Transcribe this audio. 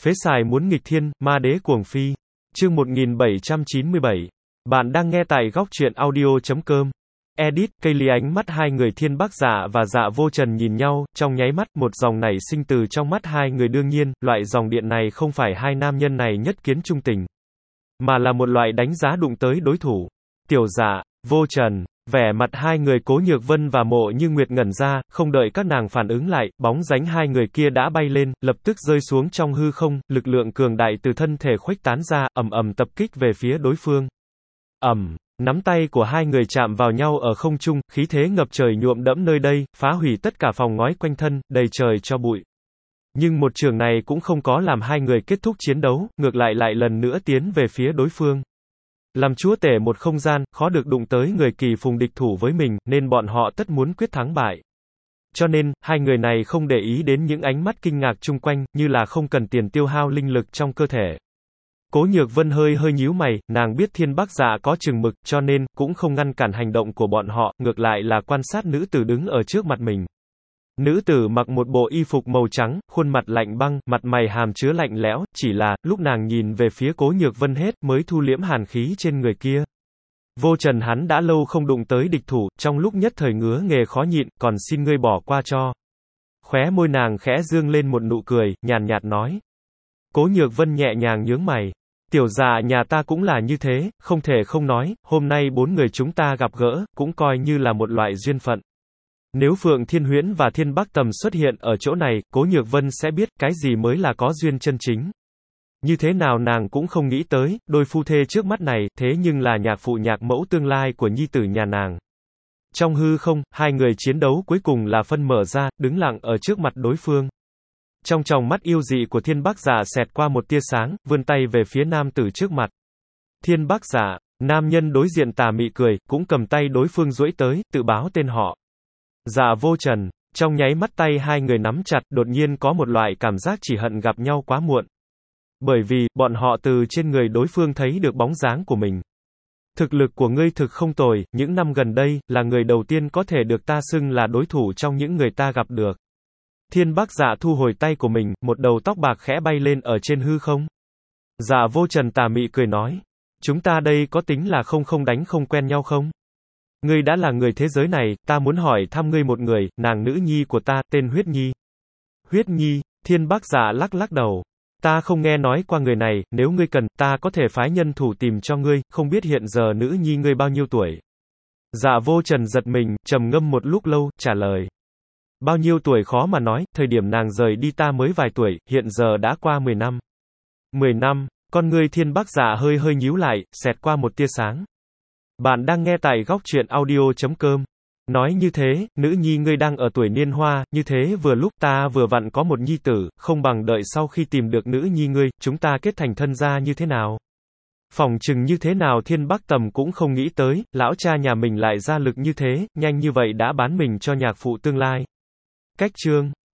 Phế xài muốn nghịch thiên, ma đế cuồng phi. Chương 1797. Bạn đang nghe tại góc truyện audio.com. Edit, cây lý ánh mắt hai người Thiên Bắc Dạ và Dạ Vô Trần nhìn nhau, trong nháy mắt, một dòng nảy sinh từ trong mắt hai người đương nhiên, loại dòng điện này không phải hai nam nhân này nhất kiến trung tình, mà là một loại đánh giá đụng tới đối thủ. Tiểu Dạ, Vô Trần. Vẻ mặt hai người Cố Nhược Vân và Mộ Như Nguyệt ngẩn ra, không đợi các nàng phản ứng lại, bóng dáng hai người kia đã bay lên, lập tức rơi xuống trong hư không, lực lượng cường đại từ thân thể khuếch tán ra, ầm ầm tập kích về phía đối phương. Nắm tay của hai người chạm vào nhau ở không trung, khí thế ngập trời nhuộm đẫm nơi đây, phá hủy tất cả phòng ngói quanh thân, đầy trời cho bụi. Nhưng một trường này cũng không có làm hai người kết thúc chiến đấu, ngược lại lại lần nữa tiến về phía đối phương. Làm chúa tể một không gian, khó được đụng tới người kỳ phùng địch thủ với mình, nên bọn họ tất muốn quyết thắng bại. Cho nên, hai người này không để ý đến những ánh mắt kinh ngạc chung quanh, như là không cần tiền tiêu hao linh lực trong cơ thể. Cố Nhược Vân hơi nhíu mày, nàng biết Thiên Bắc Dạ có chừng mực, cho nên, cũng không ngăn cản hành động của bọn họ, ngược lại là quan sát nữ tử đứng ở trước mặt mình. Nữ tử mặc một bộ y phục màu trắng, khuôn mặt lạnh băng, mặt mày hàm chứa lạnh lẽo, chỉ là, lúc nàng nhìn về phía Cố Nhược Vân hết, mới thu liễm hàn khí trên người kia. Vô Trần hắn đã lâu không đụng tới địch thủ, trong lúc nhất thời ngứa nghề khó nhịn, còn xin ngươi bỏ qua cho. Khóe môi nàng khẽ dương lên một nụ cười, nhàn nhạt nói. Cố Nhược Vân nhẹ nhàng nhướng mày. Tiểu Dạ nhà ta cũng là như thế, không thể không nói, hôm nay bốn người chúng ta gặp gỡ, cũng coi như là một loại duyên phận. Nếu Phượng Thiên Huyễn và Thiên Bắc Tầm xuất hiện ở chỗ này, Cố Nhược Vân sẽ biết cái gì mới là có duyên chân chính. Như thế nào nàng cũng không nghĩ tới, đôi phu thê trước mắt này, thế nhưng là nhạc phụ nhạc mẫu tương lai của nhi tử nhà nàng. Trong hư không, hai người chiến đấu cuối cùng là phân mở ra, đứng lặng ở trước mặt đối phương. Trong tròng mắt yêu dị của Thiên Bắc Dạ xẹt qua một tia sáng, vươn tay về phía nam tử trước mặt. Thiên Bắc Dạ, nam nhân đối diện tà mị cười, cũng cầm tay đối phương duỗi tới, tự báo tên họ. Dạ Vô Trần. Trong nháy mắt tay hai người nắm chặt, đột nhiên có một loại cảm giác chỉ hận gặp nhau quá muộn. Bởi vì, bọn họ từ trên người đối phương thấy được bóng dáng của mình. Thực lực của ngươi thực không tồi, những năm gần đây, là người đầu tiên có thể được ta xưng là đối thủ trong những người ta gặp được. Thiên Bắc Dạ thu hồi tay của mình, một đầu tóc bạc khẽ bay lên ở trên hư không. Dạ Vô Trần tà mị cười nói. Chúng ta đây có tính là không đánh không quen nhau không? Ngươi đã là người thế giới này, ta muốn hỏi thăm ngươi một người, nàng nữ nhi của ta, tên Huyết Nhi. Huyết Nhi, Thiên Bắc Dạ lắc đầu. Ta không nghe nói qua người này, nếu ngươi cần, ta có thể phái nhân thủ tìm cho ngươi, không biết hiện giờ nữ nhi ngươi bao nhiêu tuổi. Dạ Vô Trần giật mình, trầm ngâm một lúc lâu, trả lời. Bao nhiêu tuổi khó mà nói, thời điểm nàng rời đi ta mới vài tuổi, hiện giờ đã qua 10 năm. 10 năm, con ngươi Thiên Bắc Dạ hơi nhíu lại, xẹt qua một tia sáng. Bạn đang nghe tại góc truyện audio.com. Nói như thế, nữ nhi ngươi đang ở tuổi niên hoa, như thế vừa lúc ta vừa vặn có một nhi tử, không bằng đợi sau khi tìm được nữ nhi ngươi, chúng ta kết thành thân gia như thế nào? Phỏng chừng như thế nào Thiên Bắc Tầm cũng không nghĩ tới, lão cha nhà mình lại ra lực như thế, nhanh như vậy đã bán mình cho nhạc phụ tương lai. Cách chương